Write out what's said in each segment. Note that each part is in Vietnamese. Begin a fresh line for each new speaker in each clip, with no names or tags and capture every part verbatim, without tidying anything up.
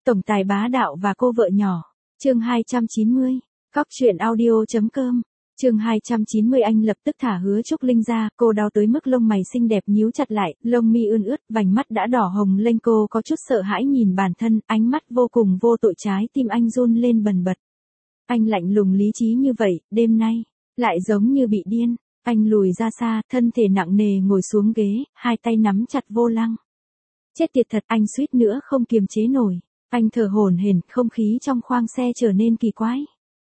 Tổng tài bá đạo và cô vợ nhỏ. Chương hai trăm chín mươi. Cóc truyện audio chấm com. Chương hai trăm chín mươi. Anh lập tức thả Hứa Trúc Linh ra, cô đau tới mức lông mày xinh đẹp nhíu chặt lại, lông mi ươn ướt, vành mắt đã đỏ hồng lên, cô có chút sợ hãi nhìn bản thân, ánh mắt vô cùng vô tội, trái tim anh run lên bần bật. Anh lạnh lùng lý trí như vậy, đêm nay, lại giống như bị điên. Anh lùi ra xa, thân thể nặng nề ngồi xuống ghế, hai tay nắm chặt vô lăng. Chết tiệt thật, anh suýt nữa không kiềm chế nổi. Anh thở hổn hển, không khí trong khoang xe trở nên kỳ quái.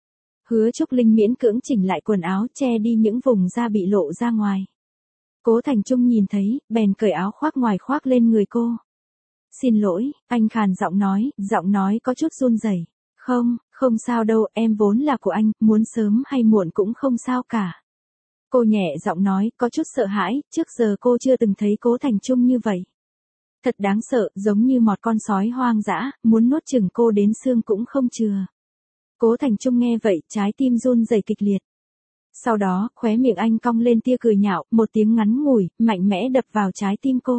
Hứa Trúc Linh miễn cưỡng chỉnh lại quần áo, che đi những vùng da bị lộ ra ngoài. Cố Thành Trung nhìn thấy, bèn cởi áo khoác ngoài khoác lên người cô. Xin lỗi, anh khàn giọng nói, giọng nói có chút run rẩy. Không, không sao đâu, em vốn là của anh, muốn sớm hay muộn cũng không sao cả. Cô nhẹ giọng nói, có chút sợ hãi, trước giờ cô chưa từng thấy Cố Thành Trung như vậy. Thật đáng sợ, giống như một con sói hoang dã, muốn nuốt chửng cô đến xương cũng không chừa. Cố Thành Trung nghe vậy, trái tim run rẩy kịch liệt. Sau đó, khóe miệng anh cong lên tia cười nhạo, một tiếng ngắn ngủi, mạnh mẽ đập vào trái tim cô.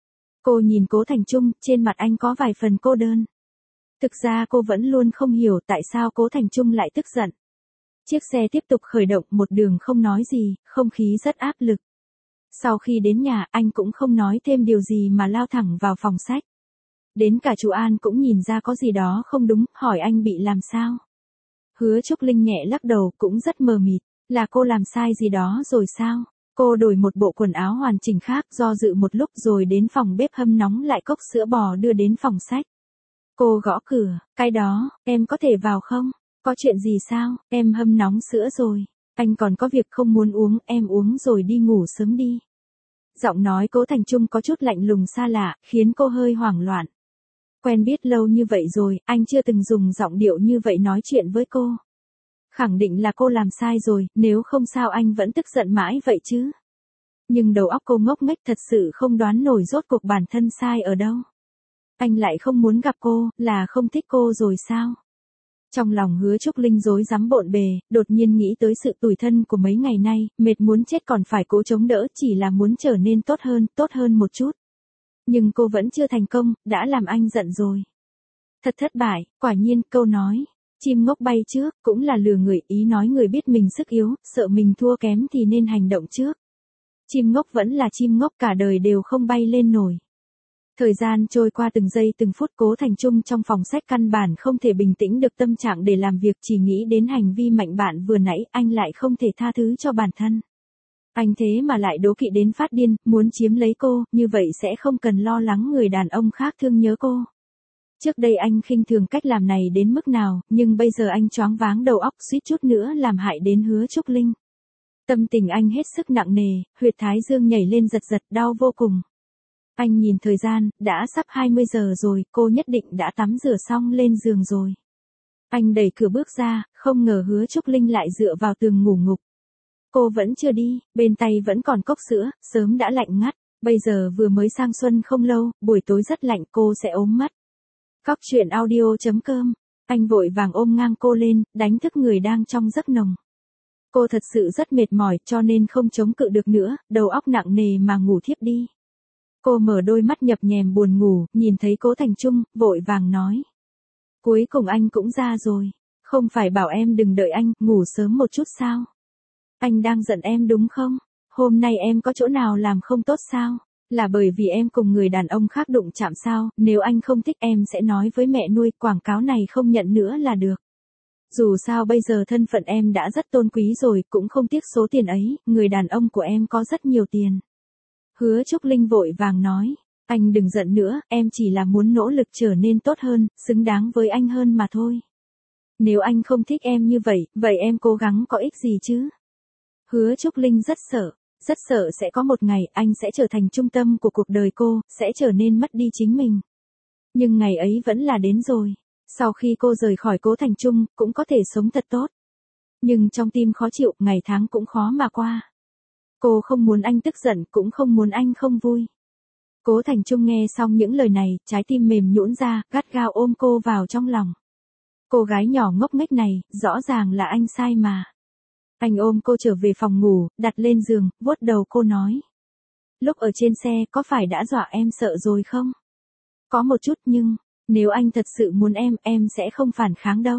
Cô nhìn Cố Thành Trung, trên mặt anh có vài phần cô đơn. Thực ra cô vẫn luôn không hiểu tại sao Cố Thành Trung lại tức giận. Chiếc xe tiếp tục khởi động, một đường không nói gì, không khí rất áp lực. Sau khi đến nhà, anh cũng không nói thêm điều gì mà lao thẳng vào phòng sách. Đến cả chú An cũng nhìn ra có gì đó không đúng, hỏi anh bị làm sao. Hứa Trúc Linh nhẹ lắc đầu, cũng rất mờ mịt, là cô làm sai gì đó rồi sao? Cô đổi một bộ quần áo hoàn chỉnh khác, do dự một lúc rồi đến phòng bếp hâm nóng lại cốc sữa bò đưa đến phòng sách. Cô gõ cửa, cái đó, em có thể vào không? Có chuyện gì sao? Em hâm nóng sữa rồi. Anh còn có việc không muốn uống, em uống rồi đi ngủ sớm đi. Giọng nói Cố Thành Trung có chút lạnh lùng xa lạ, khiến cô hơi hoảng loạn. Quen biết lâu như vậy rồi, anh chưa từng dùng giọng điệu như vậy nói chuyện với cô. Khẳng định là cô làm sai rồi, nếu không sao anh vẫn tức giận mãi vậy chứ. Nhưng đầu óc cô ngốc nghếch, thật sự không đoán nổi rốt cuộc bản thân sai ở đâu. Anh lại không muốn gặp cô, là không thích cô rồi sao? Trong lòng Hứa Trúc Linh rối rắm bộn bề, đột nhiên nghĩ tới sự tủi thân của mấy ngày nay, mệt muốn chết còn phải cố chống đỡ, chỉ là muốn trở nên tốt hơn, tốt hơn một chút. Nhưng cô vẫn chưa thành công, đã làm anh giận rồi. Thật thất bại, quả nhiên, câu nói, chim ngốc bay trước, cũng là lừa người, ý nói người biết mình sức yếu, sợ mình thua kém thì nên hành động trước. Chim ngốc vẫn là chim ngốc, cả đời đều không bay lên nổi. Thời gian trôi qua từng giây từng phút, Cố Thành Trung trong phòng sách căn bản không thể bình tĩnh được tâm trạng để làm việc, chỉ nghĩ đến hành vi mạnh bạo vừa nãy, anh lại không thể tha thứ cho bản thân. Anh thế mà lại đố kỵ đến phát điên, muốn chiếm lấy cô, như vậy sẽ không cần lo lắng người đàn ông khác thương nhớ cô. Trước đây anh khinh thường cách làm này đến mức nào, nhưng bây giờ anh choáng váng đầu óc, suýt chút nữa làm hại đến Hứa Trúc Linh. Tâm tình anh hết sức nặng nề, huyệt thái dương nhảy lên giật giật, đau vô cùng. Anh nhìn thời gian, đã sắp hai mươi giờ rồi, cô nhất định đã tắm rửa xong lên giường rồi. Anh đẩy cửa bước ra, không ngờ Hứa Trúc Linh lại dựa vào tường ngủ ngục. Cô vẫn chưa đi, bên tay vẫn còn cốc sữa, sớm đã lạnh ngắt, bây giờ vừa mới sang xuân không lâu, buổi tối rất lạnh, cô sẽ ốm mất. Cóc truyện audio chấm com. Anh vội vàng ôm ngang cô lên, đánh thức người đang trong giấc nồng. Cô thật sự rất mệt mỏi, cho nên không chống cự được nữa, đầu óc nặng nề mà ngủ thiếp đi. Cô mở đôi mắt nhập nhèm buồn ngủ, nhìn thấy Cố Thành Trung, vội vàng nói. Cuối cùng anh cũng ra rồi, không phải bảo em đừng đợi anh, ngủ sớm một chút sao? Anh đang giận em đúng không? Hôm nay em có chỗ nào làm không tốt sao? Là bởi vì em cùng người đàn ông khác đụng chạm sao? Nếu anh không thích em sẽ nói với mẹ nuôi, quảng cáo này không nhận nữa là được. Dù sao bây giờ thân phận em đã rất tôn quý rồi, cũng không tiếc số tiền ấy, người đàn ông của em có rất nhiều tiền. Hứa Trúc Linh vội vàng nói, anh đừng giận nữa, em chỉ là muốn nỗ lực trở nên tốt hơn, xứng đáng với anh hơn mà thôi. Nếu anh không thích em như vậy, vậy em cố gắng có ích gì chứ? Hứa Trúc Linh rất sợ, rất sợ sẽ có một ngày anh sẽ trở thành trung tâm của cuộc đời cô, sẽ trở nên mất đi chính mình. Nhưng ngày ấy vẫn là đến rồi, sau khi cô rời khỏi Cố Thành Trung, cũng có thể sống thật tốt. Nhưng trong tim khó chịu, ngày tháng cũng khó mà qua. Cô không muốn anh tức giận, cũng không muốn anh không vui. Cố Thành Trung nghe xong những lời này, trái tim mềm nhũn ra, gắt gao ôm cô vào trong lòng. Cô gái nhỏ ngốc nghếch này, rõ ràng là anh sai mà. Anh ôm cô trở về phòng ngủ, đặt lên giường, vuốt đầu cô nói. Lúc ở trên xe, có phải đã dọa em sợ rồi không? Có một chút nhưng, Nếu anh thật sự muốn em, em sẽ không phản kháng đâu.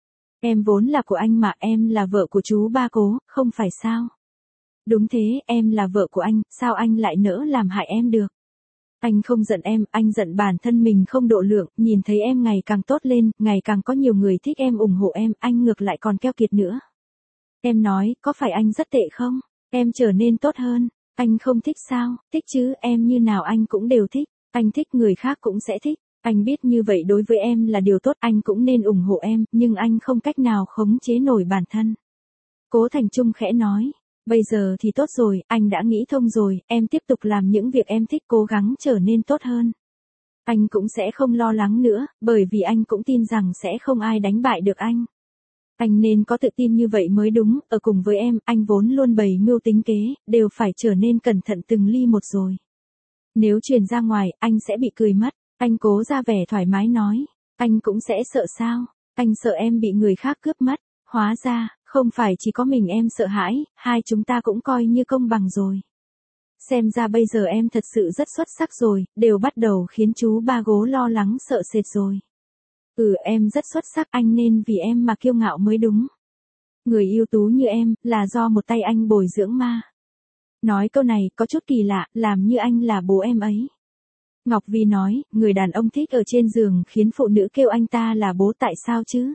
Em vốn là của anh mà, em là vợ của chú ba Cố, không phải sao? Đúng thế, em là vợ của anh, sao anh lại nỡ làm hại em được? Anh không giận em, anh giận bản thân mình không độ lượng, nhìn thấy em ngày càng tốt lên, ngày càng có nhiều người thích em ủng hộ em, anh ngược lại còn keo kiệt nữa. Em nói, có phải anh rất tệ không? Em trở nên tốt hơn, anh không thích sao? Thích chứ, em như nào anh cũng đều thích, anh thích người khác cũng sẽ thích. Anh biết như vậy đối với em là điều tốt, anh cũng nên ủng hộ em, nhưng anh không cách nào khống chế nổi bản thân. Cố Thành Trung khẽ nói, bây giờ thì tốt rồi, anh đã nghĩ thông rồi, em tiếp tục làm những việc em thích, cố gắng trở nên tốt hơn. Anh cũng sẽ không lo lắng nữa, bởi vì anh cũng tin rằng sẽ không ai đánh bại được anh. Anh nên có tự tin như vậy mới đúng, ở cùng với em, anh vốn luôn bày mưu tính kế, đều phải trở nên cẩn thận từng ly một rồi. Nếu truyền ra ngoài, anh sẽ bị cười mất. Anh cố ra vẻ thoải mái nói, anh cũng sẽ sợ sao? Anh sợ em bị người khác cướp mất. Hóa ra, không phải chỉ có mình em sợ hãi, hai chúng ta cũng coi như công bằng rồi. Xem ra bây giờ em thật sự rất xuất sắc rồi, đều bắt đầu khiến chú ba Gố lo lắng sợ sệt rồi. Ừ, em rất xuất sắc, anh nên vì em mà kiêu ngạo mới đúng. Người ưu tú như em, là do một tay anh bồi dưỡng mà. Nói câu này có chút kỳ lạ, làm như anh là bố em ấy. Ngọc Vi nói, người đàn ông thích ở trên giường khiến phụ nữ kêu anh ta là bố tại sao chứ?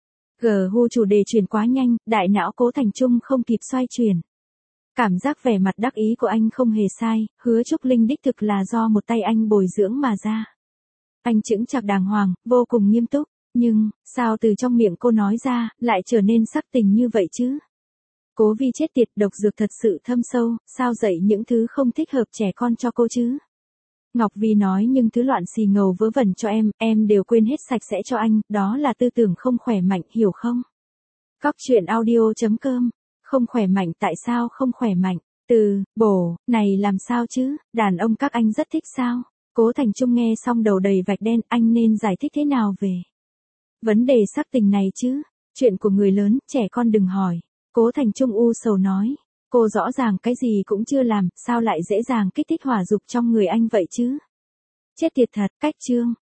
Gờ hu chủ đề chuyển quá nhanh, đại não Cố Thành Trung không kịp xoay chuyển. Cảm giác vẻ mặt đắc ý của anh không hề sai, Hứa Trúc Linh đích thực là do một tay anh bồi dưỡng mà ra. Anh chững chạc đàng hoàng, vô cùng nghiêm túc, nhưng, sao từ trong miệng cô nói ra, lại trở nên sắc tình như vậy chứ? Cố Vi chết tiệt, độc dược thật sự thâm sâu, sao dạy những thứ không thích hợp trẻ con cho cô chứ? Ngọc Vi nói nhưng thứ loạn xì ngầu vớ vẩn cho em, em đều quên hết sạch sẽ cho anh, đó là tư tưởng không khỏe mạnh, hiểu không? Cóc truyện audio chấm com, không khỏe mạnh tại sao không khỏe mạnh? Từ, bổ, này làm sao chứ, đàn ông các anh rất thích sao? Cố Thành Trung nghe xong đầu đầy vạch đen, anh nên giải thích thế nào về vấn đề sắc tình này chứ? Chuyện của người lớn, trẻ con đừng hỏi. Cố Thành Trung u sầu nói. Cô rõ ràng cái gì cũng chưa làm, sao lại dễ dàng kích thích hỏa dục trong người anh vậy chứ? Chết tiệt thật, cách chương.